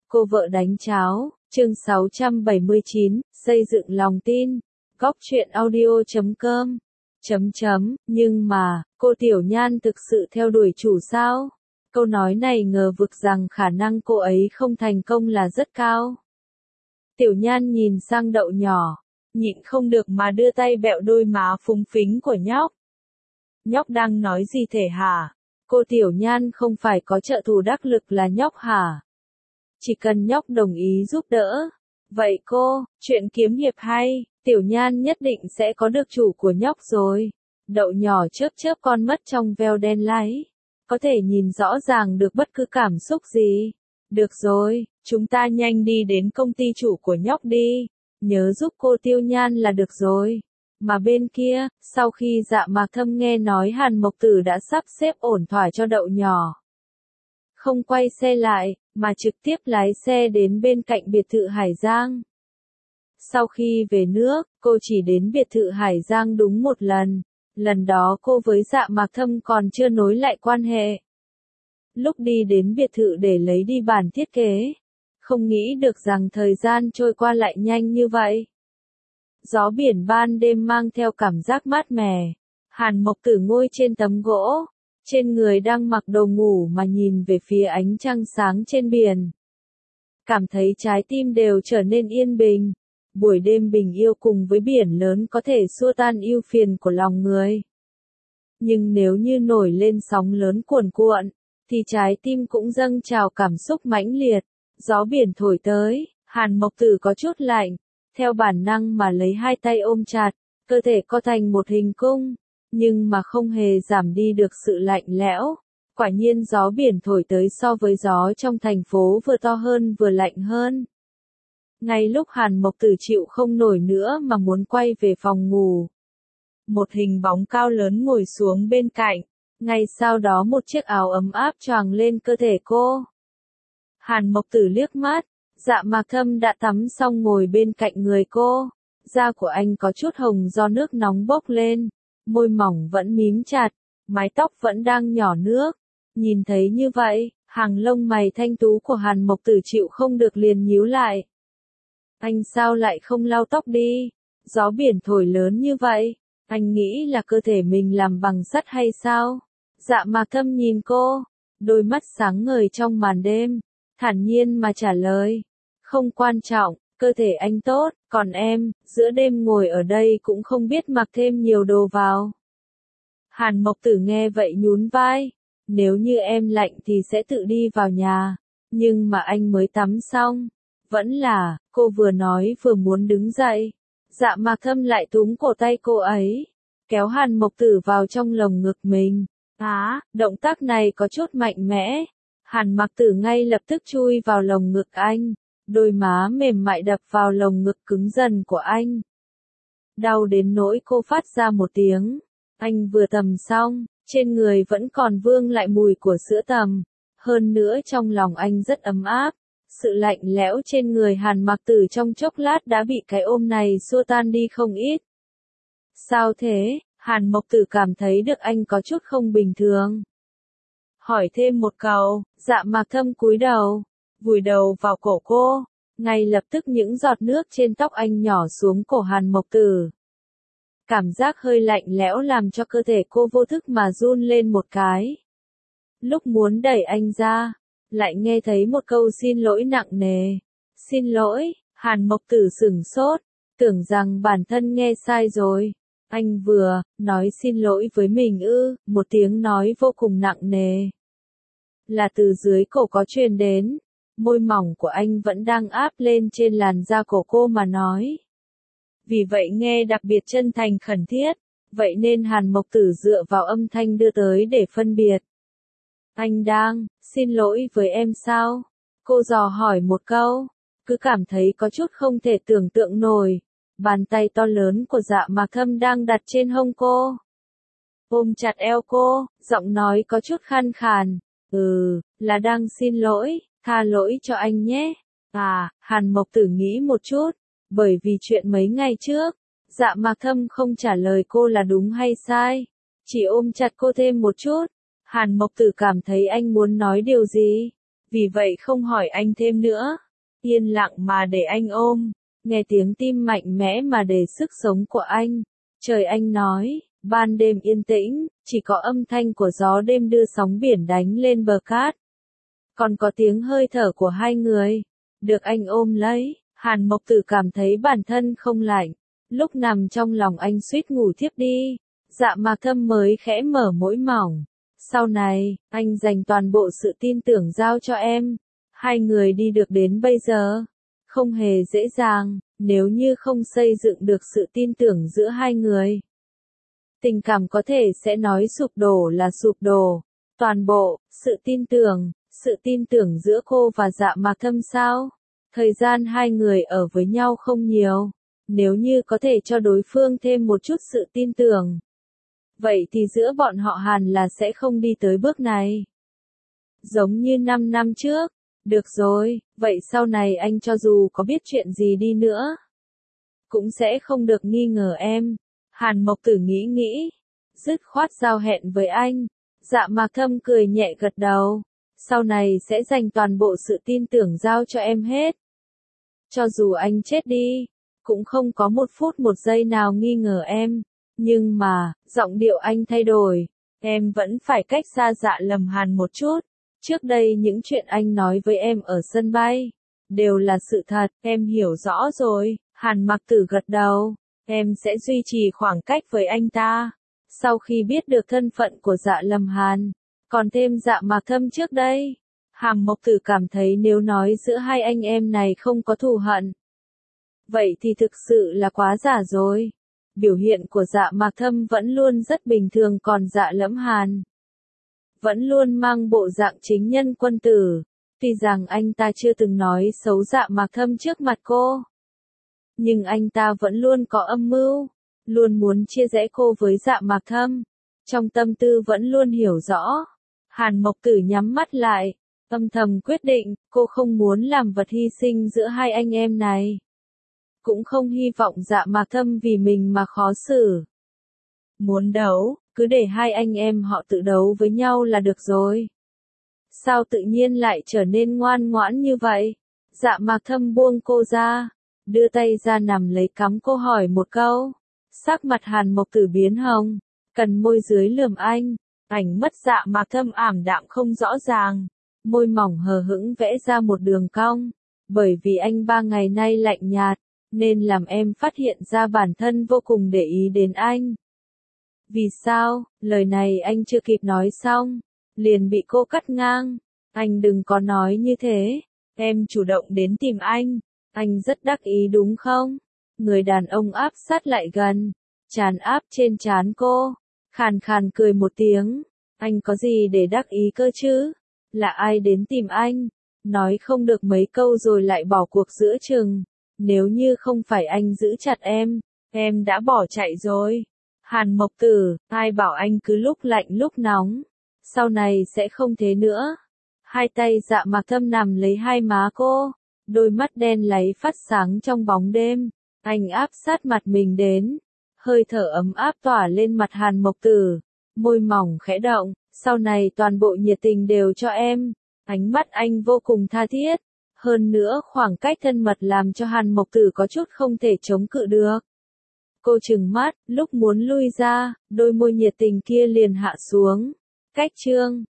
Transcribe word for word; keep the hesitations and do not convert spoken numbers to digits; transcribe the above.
Cô vợ đánh cháo, chương sáu trăm bảy mươi chín, xây dựng lòng tin. Góc truyện audio chấm com. Chấm chấm, nhưng mà, cô Tiểu Nhan thực sự theo đuổi chủ sao? Câu nói này ngờ vực rằng khả năng cô ấy không thành công là rất cao. Tiểu Nhan nhìn sang Đậu Nhỏ, nhịn không được mà đưa tay bẹo đôi má phúng phính của nhóc. Nhóc đang nói gì thể hả? Cô Tiểu Nhan không phải có trợ thủ đắc lực là nhóc hả? Chỉ cần nhóc đồng ý giúp đỡ. Vậy cô, chuyện kiếm hiệp hay, Tiểu Nhan nhất định sẽ có được chủ của nhóc rồi. Đậu Nhỏ chớp chớp con mắt trong veo đen láy. Có thể nhìn rõ ràng được bất cứ cảm xúc gì. Được rồi, chúng ta nhanh đi đến công ty chủ của nhóc đi. Nhớ giúp cô Tiêu Nhan là được rồi. Mà bên kia, sau khi Dạ Mạc Thâm nghe nói Hàn Mộc Tử đã sắp xếp ổn thỏa cho Đậu Nhỏ, không quay xe lại, mà trực tiếp lái xe đến bên cạnh biệt thự Hải Giang. Sau khi về nước, cô chỉ đến biệt thự Hải Giang đúng một lần. Lần đó cô với Dạ Mạc Thâm còn chưa nối lại quan hệ. Lúc đi đến biệt thự để lấy đi bản thiết kế, không nghĩ được rằng thời gian trôi qua lại nhanh như vậy. Gió biển ban đêm mang theo cảm giác mát mẻ. Hàn Mộc Tử ngồi trên tấm gỗ, trên người đang mặc đồ ngủ mà nhìn về phía ánh trăng sáng trên biển. Cảm thấy trái tim đều trở nên yên bình. Buổi đêm bình yêu cùng với biển lớn có thể xua tan ưu phiền của lòng người. Nhưng nếu như nổi lên sóng lớn cuồn cuộn, thì trái tim cũng dâng trào cảm xúc mãnh liệt. Gió biển thổi tới, Hàn Mộc Tử có chút lạnh, theo bản năng mà lấy hai tay ôm chặt, cơ thể co thành một hình cung, nhưng mà không hề giảm đi được sự lạnh lẽo. Quả nhiên gió biển thổi tới so với gió trong thành phố vừa to hơn vừa lạnh hơn. Ngay lúc Hàn Mộc Tử chịu không nổi nữa mà muốn quay về phòng ngủ, một hình bóng cao lớn ngồi xuống bên cạnh, ngay sau đó một chiếc áo ấm áp choàng lên cơ thể cô. Hàn Mộc Tử liếc mắt, Dạ Mạc Thâm đã tắm xong ngồi bên cạnh người cô. Da của anh có chút hồng do nước nóng bốc lên, môi mỏng vẫn mím chặt, mái tóc vẫn đang nhỏ nước. Nhìn thấy như vậy, hàng lông mày thanh tú của Hàn Mộc Tử chịu không được liền nhíu lại. Anh sao lại không lau tóc đi? Gió biển thổi lớn như vậy, anh nghĩ là cơ thể mình làm bằng sắt hay sao? Dạ Mạc Thâm nhìn cô, đôi mắt sáng ngời trong màn đêm, thản nhiên mà trả lời. Không quan trọng, cơ thể anh tốt, còn em, giữa đêm ngồi ở đây cũng không biết mặc thêm nhiều đồ vào. Hàn Mộc Tử nghe vậy nhún vai. Nếu như em lạnh thì sẽ tự đi vào nhà. Nhưng mà anh mới tắm xong. Vẫn là, cô vừa nói vừa muốn đứng dậy. Dạ Mạc Thâm lại túm cổ tay cô ấy, kéo Hàn Mộc Tử vào trong lồng ngực mình. Á, động tác này có chút mạnh mẽ. Hàn Mộc Tử ngay lập tức chui vào lồng ngực anh. Đôi má mềm mại đập vào lồng ngực cứng dần của anh. Đau đến nỗi cô phát ra một tiếng. Anh vừa tầm xong, trên người vẫn còn vương lại mùi của sữa tầm. Hơn nữa trong lòng anh rất ấm áp. Sự lạnh lẽo trên người Hàn Mộc Tử trong chốc lát đã bị cái ôm này xua tan đi không ít. Sao thế? Hàn Mộc Tử cảm thấy được anh có chút không bình thường. Hỏi thêm một câu, Dạ Mạc Thâm cúi đầu, vùi đầu vào cổ cô. Ngay lập tức những giọt nước trên tóc anh nhỏ xuống cổ Hàn Mộc Tử. Cảm giác hơi lạnh lẽo làm cho cơ thể cô vô thức mà run lên một cái. Lúc muốn đẩy anh ra, lại nghe thấy một câu xin lỗi nặng nề. Xin lỗi, Hàn Mộc Tử sửng sốt, tưởng rằng bản thân nghe sai rồi. Anh vừa nói xin lỗi với mình ư? Một tiếng nói vô cùng nặng nề, là từ dưới cổ có truyền đến. Môi mỏng của anh vẫn đang áp lên trên làn da của cô mà nói. Vì vậy nghe đặc biệt chân thành khẩn thiết. Vậy nên Hàn Mộc Tử dựa vào âm thanh đưa tới để phân biệt. Anh đang xin lỗi với em sao? Cô dò hỏi một câu, cứ cảm thấy có chút không thể tưởng tượng nổi. Bàn tay to lớn của Dạ Mạc Thâm đang đặt trên hông cô, ôm chặt eo cô, giọng nói có chút khàn khàn. Ừ, là đang xin lỗi, tha lỗi cho anh nhé. À, Hàn Mộc Tử nghĩ một chút, bởi vì chuyện mấy ngày trước, Dạ Mạc Thâm không trả lời cô là đúng hay sai, chỉ ôm chặt cô thêm một chút. Hàn Mộc Tử cảm thấy anh muốn nói điều gì, Vì vậy không hỏi anh thêm nữa. Yên lặng mà để anh ôm. Nghe tiếng tim mạnh mẽ mà để sức sống của anh. Trời anh nói, ban đêm yên tĩnh, chỉ có âm thanh của gió đêm đưa sóng biển đánh lên bờ cát. Còn có tiếng hơi thở của hai người. Được anh ôm lấy, Hàn Mộc Tử cảm thấy bản thân không lạnh. Lúc nằm trong lòng anh suýt ngủ thiếp đi. Dạ Mạc Thâm mới khẽ mở mũi mỏng. Sau này, anh dành toàn bộ sự tin tưởng giao cho em. Hai người đi được đến bây giờ. Không hề dễ dàng, nếu như không xây dựng được sự tin tưởng giữa hai người. Tình cảm có thể sẽ nói sụp đổ là sụp đổ. Toàn bộ, sự tin tưởng, sự tin tưởng giữa cô và Dạ Mạc Thâm sao? Thời gian hai người ở với nhau không nhiều. Nếu như có thể cho đối phương thêm một chút sự tin tưởng. Vậy thì giữa bọn họ hẳn là sẽ không đi tới bước này. Giống như năm năm trước. Được rồi, vậy sau này anh cho dù có biết chuyện gì đi nữa. Cũng sẽ không được nghi ngờ em. Hàn Mộc Tử nghĩ nghĩ. Dứt khoát giao hẹn với anh. Dạ Mạc Thâm cười nhẹ gật đầu. Sau này sẽ dành toàn bộ sự tin tưởng giao cho em hết. Cho dù anh chết đi, cũng không có một phút một giây nào nghi ngờ em. Nhưng mà, giọng điệu anh thay đổi. Em vẫn phải cách xa Dạ Lâm Hàn một chút. Trước đây những chuyện anh nói với em ở sân bay, đều là sự thật, em hiểu rõ rồi. Hàn Mạc Tử gật đầu. Em sẽ duy trì khoảng cách với anh ta. Sau khi biết được thân phận của Dạ Lâm Hàn, còn thêm Dạ Mạc Thâm trước đây, Hàn Mộc Tử cảm thấy nếu nói giữa hai anh em này không có thù hận, vậy thì thực sự là quá giả rồi. Biểu hiện của Dạ Mạc Thâm vẫn luôn rất bình thường, còn Dạ Lâm Hàn vẫn luôn mang bộ dạng chính nhân quân tử. Tuy rằng anh ta chưa từng nói xấu Dạ Mạc Thâm trước mặt cô, nhưng anh ta vẫn luôn có âm mưu, luôn muốn chia rẽ cô với Dạ Mạc Thâm. Trong tâm tư vẫn luôn hiểu rõ. Hàn Mộc Tử nhắm mắt lại, âm thầm quyết định, cô không muốn làm vật hy sinh giữa hai anh em này. Cũng không hy vọng Dạ Mạc Thâm vì mình mà khó xử. Muốn đấu, cứ để hai anh em họ tự đấu với nhau là được rồi. Sao tự nhiên lại trở nên ngoan ngoãn như vậy? Dạ Mạc Thâm buông cô ra, đưa tay ra nằm lấy cắm cô hỏi một câu. Sắc mặt Hàn Mộc Tử biến hồng, cần môi dưới lườm anh. Ảnh mất Dạ Mạc Thâm ảm đạm không rõ ràng, môi mỏng hờ hững vẽ ra một đường cong. Bởi vì anh ba ngày nay lạnh nhạt, nên làm em phát hiện ra bản thân vô cùng để ý đến anh. Vì sao? Lời này anh chưa kịp nói xong, liền bị cô cắt ngang. Anh đừng có nói như thế. Em chủ động đến tìm anh. Anh rất đắc ý đúng không? Người đàn ông áp sát lại gần, trán áp trên trán cô, khàn khàn cười một tiếng. Anh có gì để đắc ý cơ chứ? Là ai đến tìm anh? Nói không được mấy câu rồi lại bỏ cuộc giữa chừng. Nếu như không phải anh giữ chặt em, em đã bỏ chạy rồi. Hàn Mộc Tử, ai bảo anh cứ lúc lạnh lúc nóng. Sau này sẽ không thế nữa. Hai tay Dạ Mạc Thâm nằm lấy hai má cô, đôi mắt đen láy phát sáng trong bóng đêm. Anh áp sát mặt mình đến, hơi thở ấm áp tỏa lên mặt Hàn Mộc Tử, môi mỏng khẽ động, sau này toàn bộ nhiệt tình đều cho em. Ánh mắt anh vô cùng tha thiết, hơn nữa khoảng cách thân mật làm cho Hàn Mộc Tử có chút không thể chống cự được. Cô trừng mắt, lúc muốn lui ra, đôi môi nhiệt tình kia liền hạ xuống. Cách chương